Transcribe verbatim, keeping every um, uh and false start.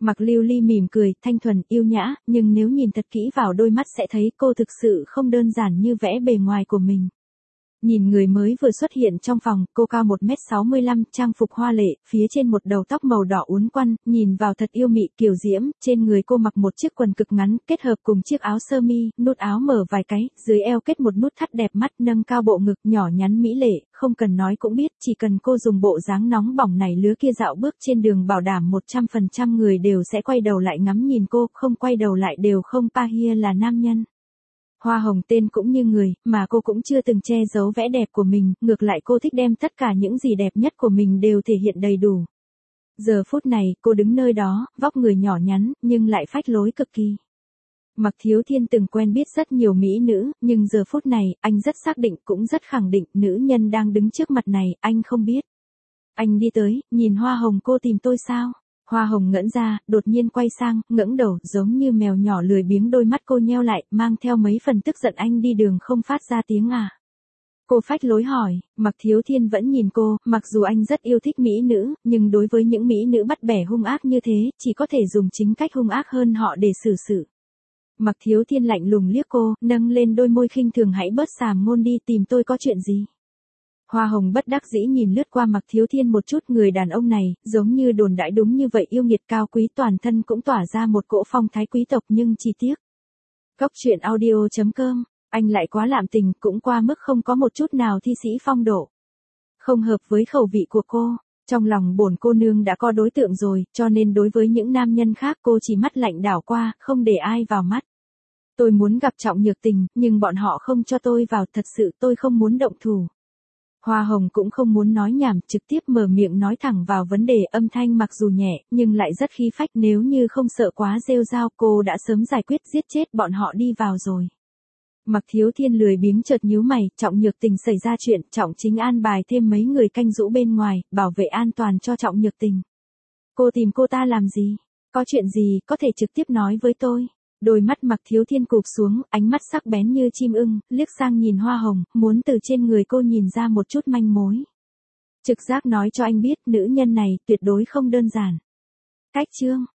Mạc Lưu Ly mỉm cười, thanh thuần, yêu nhã, nhưng nếu nhìn thật kỹ vào đôi mắt sẽ thấy cô thực sự không đơn giản như vẽ bề ngoài của mình. Nhìn người mới vừa xuất hiện trong phòng, cô cao một mét sáu mươi lăm, trang phục hoa lệ, phía trên một đầu tóc màu đỏ uốn quăn, nhìn vào thật yêu mị kiều diễm, trên người cô mặc một chiếc quần cực ngắn, kết hợp cùng chiếc áo sơ mi, nút áo mở vài cái, dưới eo kết một nút thắt đẹp mắt, nâng cao bộ ngực, nhỏ nhắn mỹ lệ, không cần nói cũng biết, chỉ cần cô dùng bộ dáng nóng bỏng này lứa kia dạo bước trên đường bảo đảm một trăm phần trăm người đều sẽ quay đầu lại ngắm nhìn cô, không quay đầu lại đều không pa hia là nam nhân. Hoa hồng tên cũng như người, mà cô cũng chưa từng che giấu vẻ đẹp của mình, ngược lại cô thích đem tất cả những gì đẹp nhất của mình đều thể hiện đầy đủ. Giờ phút này, cô đứng nơi đó, vóc người nhỏ nhắn, nhưng lại phách lối cực kỳ. Mạc Thiếu Thiên từng quen biết rất nhiều mỹ nữ, nhưng giờ phút này, anh rất xác định cũng rất khẳng định, nữ nhân đang đứng trước mặt này, anh không biết. Anh đi tới, nhìn Hoa hồng cô tìm tôi sao? Hoa hồng ngẩn ra, đột nhiên quay sang, ngẩng đầu, giống như mèo nhỏ lười biếng đôi mắt cô nheo lại, mang theo mấy phần tức giận anh đi đường không phát ra tiếng à. Cô phách lối hỏi, Mạc Thiếu Thiên vẫn nhìn cô, mặc dù anh rất yêu thích mỹ nữ, nhưng đối với những mỹ nữ bắt bẻ hung ác như thế, chỉ có thể dùng chính cách hung ác hơn họ để xử sự. Mạc Thiếu Thiên lạnh lùng liếc cô, nâng lên đôi môi khinh thường hãy bớt xàm ngôn đi tìm tôi có chuyện gì. Hoa hồng bất đắc dĩ nhìn lướt qua Mạc Thiếu Thiên một chút người đàn ông này, giống như đồn đãi đúng như vậy yêu nghiệt cao quý toàn thân cũng tỏa ra một cỗ phong thái quý tộc nhưng chi tiếc. Cốc truyện audio chấm com, anh lại quá lạm tình cũng qua mức không có một chút nào thi sĩ phong độ. Không hợp với khẩu vị của cô, trong lòng bổn cô nương đã có đối tượng rồi, cho nên đối với những nam nhân khác cô chỉ mắt lạnh đảo qua, không để ai vào mắt. Tôi muốn gặp Trọng Nhược Tình, nhưng bọn họ không cho tôi vào, thật sự tôi không muốn động thủ. Hoa hồng cũng không muốn nói nhảm, trực tiếp mở miệng nói thẳng vào vấn đề, âm thanh mặc dù nhẹ, nhưng lại rất khí phách, nếu như không sợ quá rêu rao cô đã sớm giải quyết giết chết bọn họ đi vào rồi. Mạc Thiếu Thiên lười biếng chợt nhíu mày, Trọng Nhược Tình xảy ra chuyện, Trọng Chính an bài thêm mấy người canh giữ bên ngoài, bảo vệ an toàn cho Trọng Nhược Tình. Cô tìm cô ta làm gì? Có chuyện gì, có thể trực tiếp nói với tôi. Đôi mắt Mạc Thiếu Thiên cụp xuống, ánh mắt sắc bén như chim ưng, liếc sang nhìn Hoa hồng, muốn từ trên người cô nhìn ra một chút manh mối. Trực giác nói cho anh biết, nữ nhân này tuyệt đối không đơn giản. Cách chương